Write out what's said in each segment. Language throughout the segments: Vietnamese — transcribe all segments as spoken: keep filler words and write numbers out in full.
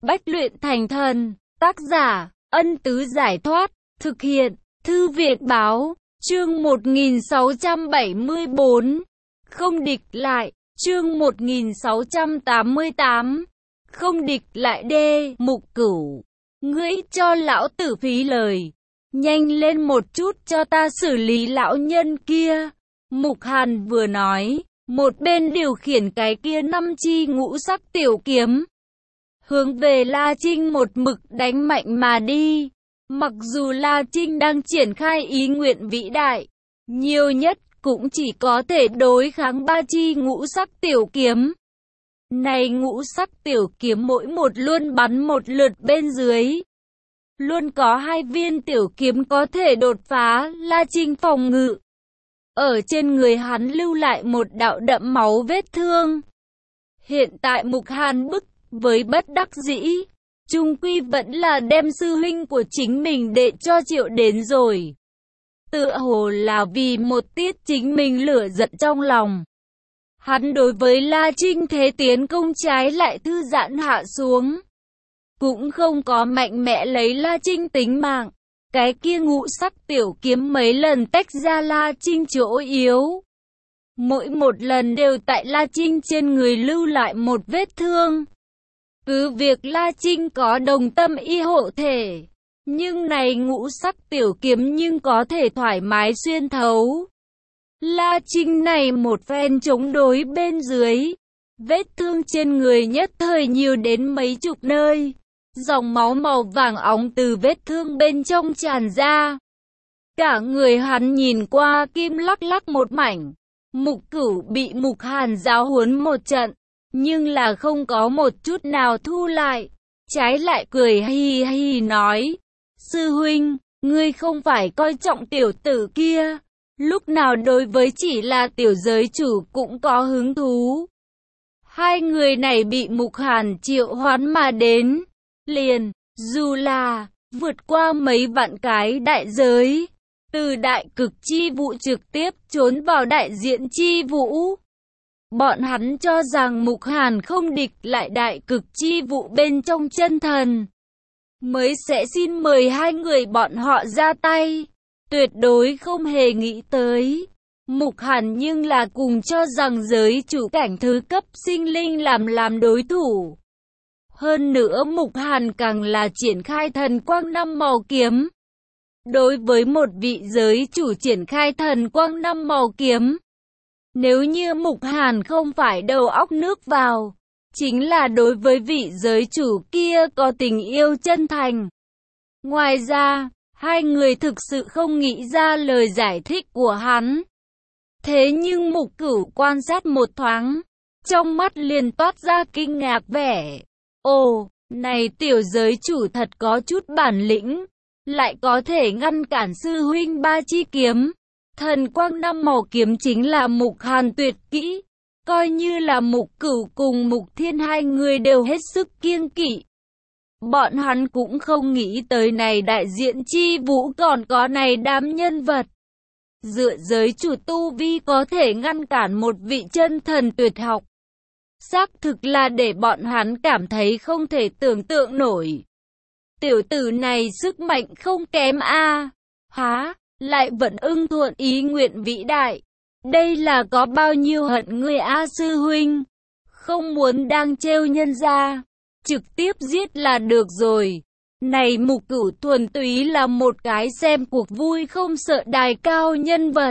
Bách luyện thành thần. Tác giả, Ân Tứ Giải Thoát. Thực hiện, Thư Việt Báo. Chương một nghìn sáu trăm bảy mươi bốn. Không địch lại. Chương một nghìn sáu trăm tám mươi tám. Không địch lại đê. Mục Cửu, ngươi cho lão tử phí lời. Nhanh lên một chút cho ta xử lý lão nhân kia. Mục Hàn vừa nói, một bên điều khiển cái kia năm chi ngũ sắc tiểu kiếm, hướng về La Trinh một mực đánh mạnh mà đi. Mặc dù La Trinh đang triển khai ý nguyện vĩ đại, nhiều nhất cũng chỉ có thể đối kháng ba chi ngũ sắc tiểu kiếm. Này ngũ sắc tiểu kiếm mỗi một luôn bắn một lượt bên dưới, luôn có hai viên tiểu kiếm có thể đột phá La Trinh phòng ngự. Ở trên người hắn lưu lại một đạo đậm máu vết thương. Hiện tại Mục Hàn bức với bất đắc dĩ, chung quy vẫn là đem sư huynh của chính mình đệ cho triệu đến rồi. Tựa hồ là vì một tiết chính mình lửa giận trong lòng, hắn đối với La Trinh thế tiến công trái lại thư giãn hạ xuống, cũng không có mạnh mẽ lấy La Trinh tính mạng. Cái kia ngũ sắc tiểu kiếm mấy lần tách ra La Trinh chỗ yếu, mỗi một lần đều tại La Trinh trên người lưu lại một vết thương. Cứ việc La Trinh có đồng tâm y hộ thể, nhưng này ngũ sắc tiểu kiếm nhưng có thể thoải mái xuyên thấu. La Trinh này một phen chống đối bên dưới, vết thương trên người nhất thời nhiều đến mấy chục nơi. Dòng máu màu vàng óng từ vết thương bên trong tràn ra. Cả người hắn nhìn qua kim lắc lắc một mảnh. Mục Cửu bị Mục Hàn giáo huấn một trận, nhưng là không có một chút nào thu lại. Trái lại cười hi hi nói, sư huynh, ngươi không phải coi trọng tiểu tử kia, lúc nào đối với chỉ là tiểu giới chủ cũng có hứng thú. Hai người này bị Mục Hàn triệu hoán mà đến, liền, dù là, vượt qua mấy vạn cái đại giới, từ đại cực chi vũ trực tiếp trốn vào đại diện chi vũ. Bọn hắn cho rằng Mục Hàn không địch lại đại cực chi vũ bên trong chân thần, mới sẽ xin mời hai người bọn họ ra tay. Tuyệt đối không hề nghĩ tới, Mục Hàn nhưng là cùng cho rằng giới chủ cảnh thứ cấp sinh linh làm làm đối thủ. Hơn nữa Mục Hàn càng là triển khai thần quang năm màu kiếm. Đối với một vị giới chủ triển khai thần quang năm màu kiếm, nếu như Mục Hàn không phải đầu óc nước vào, chính là đối với vị giới chủ kia có tình yêu chân thành. Ngoài ra, hai người thực sự không nghĩ ra lời giải thích của hắn. Thế nhưng Mục Cửu quan sát một thoáng, trong mắt liền toát ra kinh ngạc vẻ. Ồ, này tiểu giới chủ thật có chút bản lĩnh, lại có thể ngăn cản sư huynh ba chi kiếm. Thần quang năm màu kiếm chính là Mục Hàn tuyệt kỹ, coi như là Mục Cửu cùng Mục Thiên hai người đều hết sức kiêng kỵ. Bọn hắn cũng không nghĩ tới này đại diện chi vũ còn có này đám nhân vật. Dựa giới chủ tu vi có thể ngăn cản một vị chân thần tuyệt học, xác thực là để bọn hắn cảm thấy không thể tưởng tượng nổi. Tiểu tử này sức mạnh không kém a. À. Há, lại vẫn ưng thuận ý nguyện vĩ đại. Đây là có bao nhiêu hận ngươi a sư huynh. Không muốn đang trêu nhân ra, trực tiếp giết là được rồi. Này Mục Cửu thuần túy là một cái xem cuộc vui không sợ đài cao nhân vật.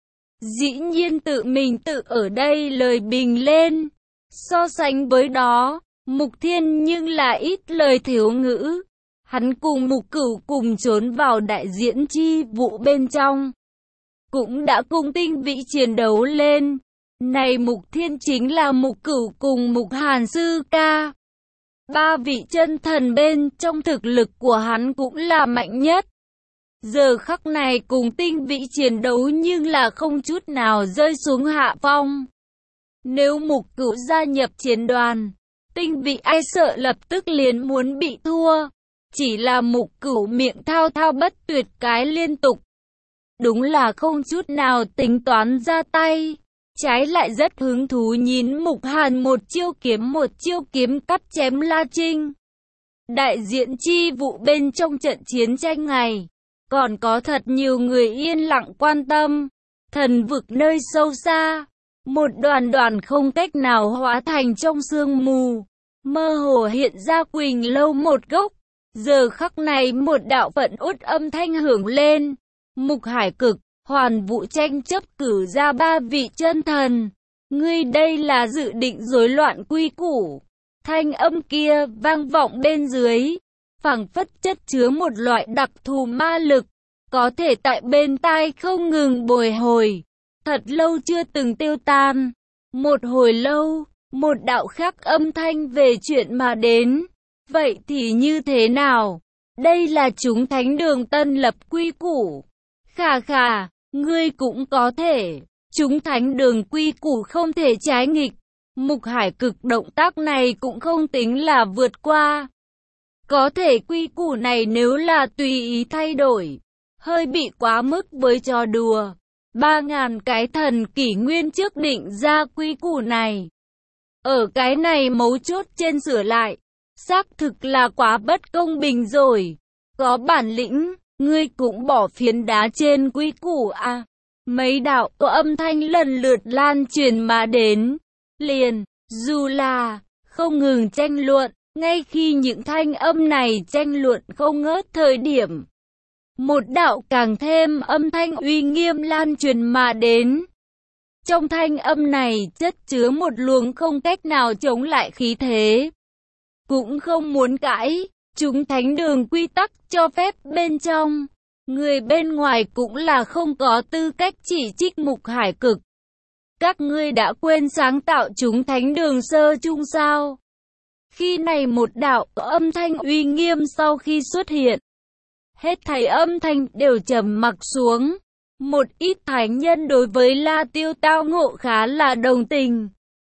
Dĩ nhiên tự mình tự ở đây lời bình lên. So sánh với đó, Mục Thiên nhưng là ít lời thiếu ngữ. Hắn cùng Mục Cửu cùng trốn vào đại diễn chi vụ bên trong, cũng đã cùng tinh vĩ chiến đấu lên. Này Mục Thiên chính là Mục Cửu cùng Mục Hàn sư ca. Ba vị chân thần bên trong thực lực của hắn cũng là mạnh nhất. Giờ khắc này cùng tinh vĩ chiến đấu nhưng là không chút nào rơi xuống hạ phong. Nếu Mục Cửu gia nhập chiến đoàn, tinh vĩ ai sợ lập tức liền muốn bị thua. Chỉ là Mục Cửu miệng thao thao bất tuyệt cái liên tục, đúng là không chút nào tính toán ra tay. Trái lại rất hứng thú nhìn Mục Hàn một chiêu kiếm một chiêu kiếm cắt chém La Trinh. Đại diện chi vụ bên trong trận chiến tranh này, còn có thật nhiều người yên lặng quan tâm. Thần vực nơi sâu xa, một đoàn đoàn không cách nào hóa thành trong sương mù, mơ hồ hiện ra Quỳnh Lâu một gốc. Giờ khắc này một đạo vận út âm thanh hưởng lên. Mục Hải Cực, Hoàn Vũ tranh chấp cử ra ba vị chân thần. Ngươi đây là dự định rối loạn quy củ. Thanh âm kia vang vọng bên dưới, phảng phất chất chứa một loại đặc thù ma lực, có thể tại bên tai không ngừng bồi hồi, thật lâu chưa từng tiêu tan. Một hồi lâu, một đạo khác âm thanh về chuyện mà đến. Vậy thì như thế nào? Đây là chúng thánh đường tân lập quy củ. Khà khà, ngươi cũng có thể. Chúng thánh đường quy củ không thể trái nghịch. Mục Hải Cực động tác này cũng không tính là vượt qua. Có thể quy củ này nếu là tùy ý thay đổi, hơi bị quá mức với trò đùa. Ba ngàn cái thần kỷ nguyên trước định ra quy củ này. Ở cái này mấu chốt trên sửa lại, xác thực là quá bất công bình rồi. Có bản lĩnh, ngươi cũng bỏ phiến đá trên quy củ à. Mấy đạo có âm thanh lần lượt lan truyền mà đến. Liền, dù là không ngừng tranh luận, ngay khi những thanh âm này tranh luận không ngớt thời điểm, một đạo càng thêm âm thanh uy nghiêm lan truyền mà đến. Trong thanh âm này chất chứa một luồng không cách nào chống lại khí thế. Cũng không muốn cãi, chúng thánh đường quy tắc cho phép bên trong. Người bên ngoài cũng là không có tư cách chỉ trích Mục Hải Cực. Các ngươi đã quên sáng tạo chúng thánh đường sơ chung sao? Khi này một đạo âm thanh uy nghiêm sau khi xuất hiện, hết thảy âm thanh đều trầm mặc xuống. Một ít thánh nhân đối với La Tiêu tao ngộ khá là đồng tình.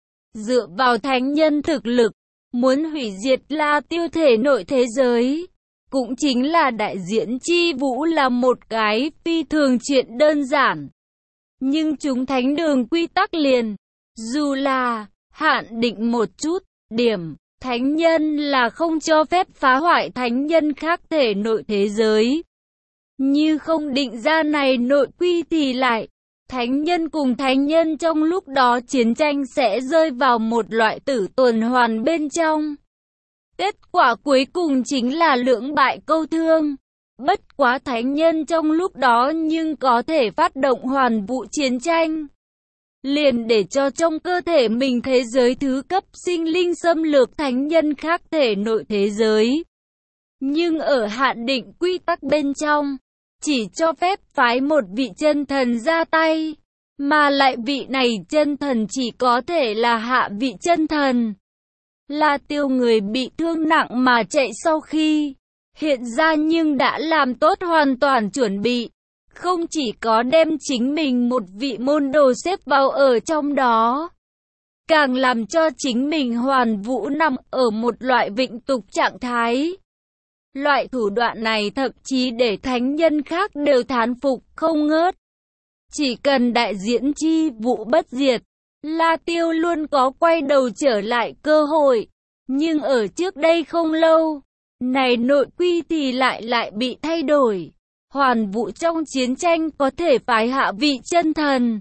Dựa vào thánh nhân thực lực, muốn hủy diệt La Tiêu thể nội thế giới, cũng chính là đại diện chi vũ là một cái phi thường chuyện đơn giản. Nhưng chúng thánh đường quy tắc liền, dù là hạn định một chút, điểm, thánh nhân là không cho phép phá hoại thánh nhân khác thể nội thế giới. Như không định ra này nội quy thì lại, thánh nhân cùng thánh nhân trong lúc đó chiến tranh sẽ rơi vào một loại tử tuần hoàn bên trong. Kết quả cuối cùng chính là lưỡng bại câu thương. Bất quá thánh nhân trong lúc đó nhưng có thể phát động hoàn vũ chiến tranh. Liền để cho trong cơ thể mình thế giới thứ cấp sinh linh xâm lược thánh nhân khác thể nội thế giới. Nhưng ở hạn định quy tắc bên trong, chỉ cho phép phái một vị chân thần ra tay. Mà lại vị này chân thần chỉ có thể là hạ vị chân thần. La Tiêu người bị thương nặng mà chạy sau khi hiện ra nhưng đã làm tốt hoàn toàn chuẩn bị. Không chỉ có đem chính mình một vị môn đồ xếp vào ở trong đó, càng làm cho chính mình hoàn vũ nằm ở một loại vịnh tục trạng thái. Loại thủ đoạn này thậm chí để thánh nhân khác đều thán phục không ngớt. Chỉ cần đại diễn chi vũ bất diệt, La Tiêu luôn có quay đầu trở lại cơ hội. Nhưng ở trước đây không lâu, này nội quy thì lại lại bị thay đổi. Hoàn vũ trong chiến tranh có thể phái hạ vị chân thần.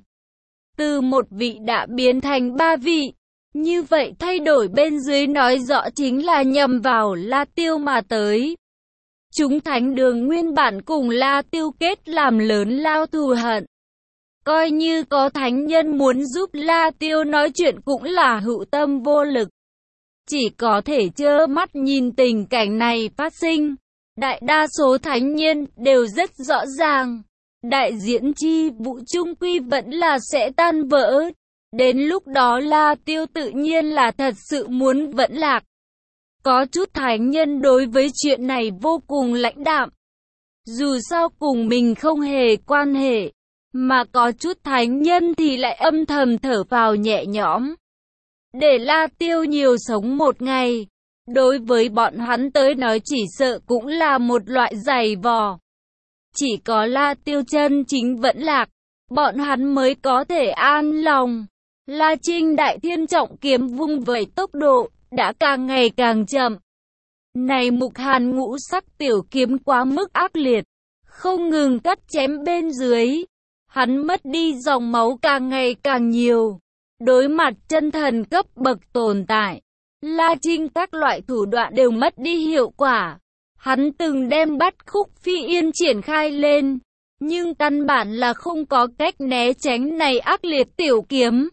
Từ một vị đã biến thành ba vị. Như vậy thay đổi bên dưới nói rõ chính là nhằm vào La Tiêu mà tới. Chúng thánh đường nguyên bản cùng La Tiêu kết làm lớn lao thù hận. Coi như có thánh nhân muốn giúp La Tiêu nói chuyện cũng là hữu tâm vô lực. Chỉ có thể trơ mắt nhìn tình cảnh này phát sinh. Đại đa số thánh nhân đều rất rõ ràng. Đại diễn chi vũ trung quy vẫn là sẽ tan vỡ. Đến lúc đó La Tiêu tự nhiên là thật sự muốn vẫn lạc. Có chút thánh nhân đối với chuyện này vô cùng lãnh đạm. Dù sao cùng mình không hề quan hệ. Mà có chút thánh nhân thì lại âm thầm thở vào nhẹ nhõm. Để La Tiêu nhiều sống một ngày, đối với bọn hắn tới nói chỉ sợ cũng là một loại giày vò. Chỉ có La Tiêu chân chính vẫn lạc, bọn hắn mới có thể an lòng. La Trinh đại thiên trọng kiếm vung vẩy tốc độ, đã càng ngày càng chậm. Này Mục Hàn ngũ sắc tiểu kiếm quá mức ác liệt, không ngừng cắt chém bên dưới. Hắn mất đi dòng máu càng ngày càng nhiều. Đối mặt chân thần cấp bậc tồn tại, La Trinh các loại thủ đoạn đều mất đi hiệu quả. Hắn từng đem bắt khúc phi yên triển khai lên, nhưng căn bản là không có cách né tránh này ác liệt tiểu kiếm.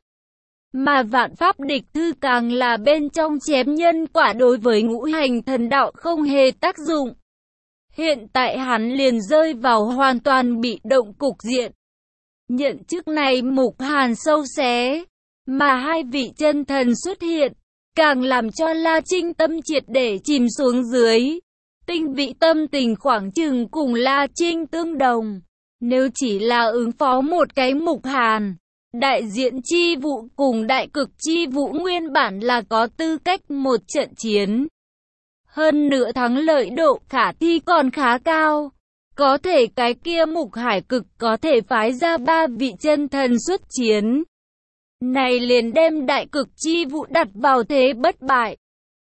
Mà vạn pháp địch thư càng là bên trong chém nhân quả đối với ngũ hành thần đạo không hề tác dụng. Hiện tại hắn liền rơi vào hoàn toàn bị động cục diện. Nhận chức này Mục Hàn sâu xé, mà hai vị chân thần xuất hiện, càng làm cho La Trinh tâm triệt để chìm xuống dưới. Tinh vị tâm tình khoảng chừng cùng La Trinh tương đồng. Nếu chỉ là ứng phó một cái Mục Hàn, đại diện chi vụ cùng đại cực chi vụ nguyên bản là có tư cách một trận chiến. Hơn nữa thắng lợi độ khả thi còn khá cao. Có thể cái kia Mục Hải Cực có thể phái ra ba vị chân thần xuất chiến. Này liền đem đại cực chi vụ đặt vào thế bất bại.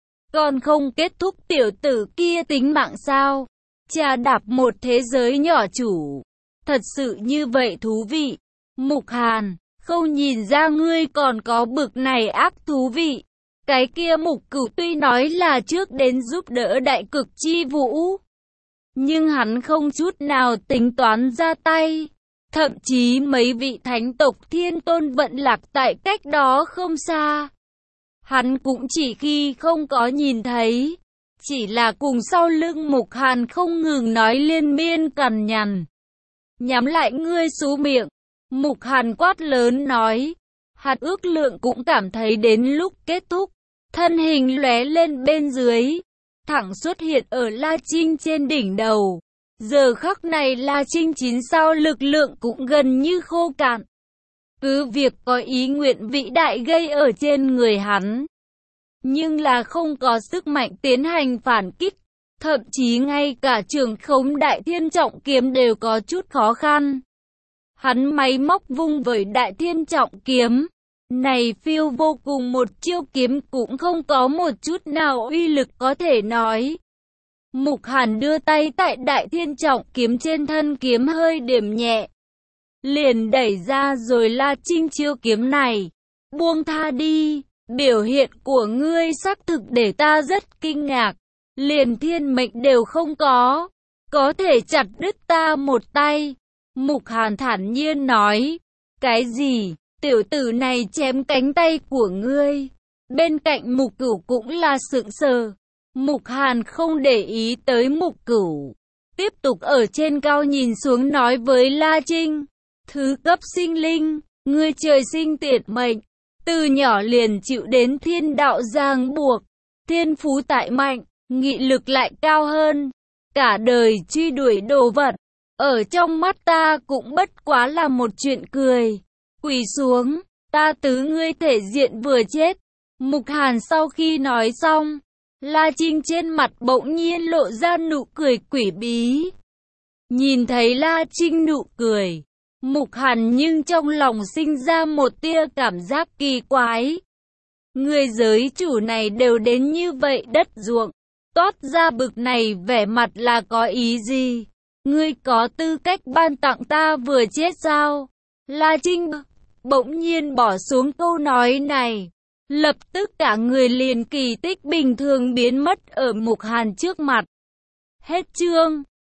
Còn không kết thúc tiểu tử kia tính mạng sao? Trà đạp một thế giới nhỏ chủ. Thật sự như vậy thú vị. Mục Hàn, không nhìn ra ngươi còn có bực này ác thú vị. Cái kia Mục Cửu tuy nói là trước đến giúp đỡ đại cực chi vũ, nhưng hắn không chút nào tính toán ra tay. Thậm chí mấy vị thánh tộc thiên tôn vận lạc tại cách đó không xa. Hắn cũng chỉ khi không có nhìn thấy. Chỉ là cùng sau lưng Mục Hàn không ngừng nói liên miên cằn nhằn. Nhắm lại ngươi xú miệng. Mục Hàn quát lớn nói. Hắn ước lượng cũng cảm thấy đến lúc kết thúc. Thân hình lóe lên bên dưới, thẳng xuất hiện ở La Trinh trên đỉnh đầu. Giờ khắc này La Trinh chín sao lực lượng cũng gần như khô cạn. Cứ việc có ý nguyện vĩ đại gây ở trên người hắn, nhưng là không có sức mạnh tiến hành phản kích. Thậm chí ngay cả trường khống đại thiên trọng kiếm đều có chút khó khăn. Hắn máy móc vung với đại thiên trọng kiếm. Này phiêu vô cùng một chiêu kiếm cũng không có một chút nào uy lực có thể nói. Mục Hàn đưa tay tại đại thiên trọng kiếm trên thân kiếm hơi điểm nhẹ, liền đẩy ra rồi La Trinh chiêu kiếm này. Buông tha đi, biểu hiện của ngươi xác thực để ta rất kinh ngạc. Liền thiên mệnh đều không có, có thể chặt đứt ta một tay. Mục Hàn thản nhiên nói. Cái gì? Tiểu tử này chém cánh tay của ngươi. Bên cạnh Mục Cửu cũng là sững sờ. Mục Hàn không để ý tới Mục Cửu, tiếp tục ở trên cao nhìn xuống nói với La Trinh. Thứ cấp sinh linh, ngươi trời sinh tiệt mệnh, từ nhỏ liền chịu đến thiên đạo ràng buộc, thiên phú tại mạnh, nghị lực lại cao hơn, cả đời truy đuổi đồ vật, ở trong mắt ta cũng bất quá là một chuyện cười. Quỳ xuống, ta tứ ngươi thể diện vừa chết. Mục Hàn sau khi nói xong, La Trinh trên mặt bỗng nhiên lộ ra nụ cười quỷ bí. Nhìn thấy La Trinh nụ cười, Mục Hàn nhưng trong lòng sinh ra một tia cảm giác kỳ quái. Người giới chủ này đều đến như vậy đất ruộng, toát ra bực này vẻ mặt là có ý gì? Ngươi có tư cách ban tặng ta vừa chết sao? La Trinh bỗng nhiên bỏ xuống câu nói này. Lập tức cả người liền kỳ tích bình thường biến mất ở Mục Hàn trước mặt. Hết chương.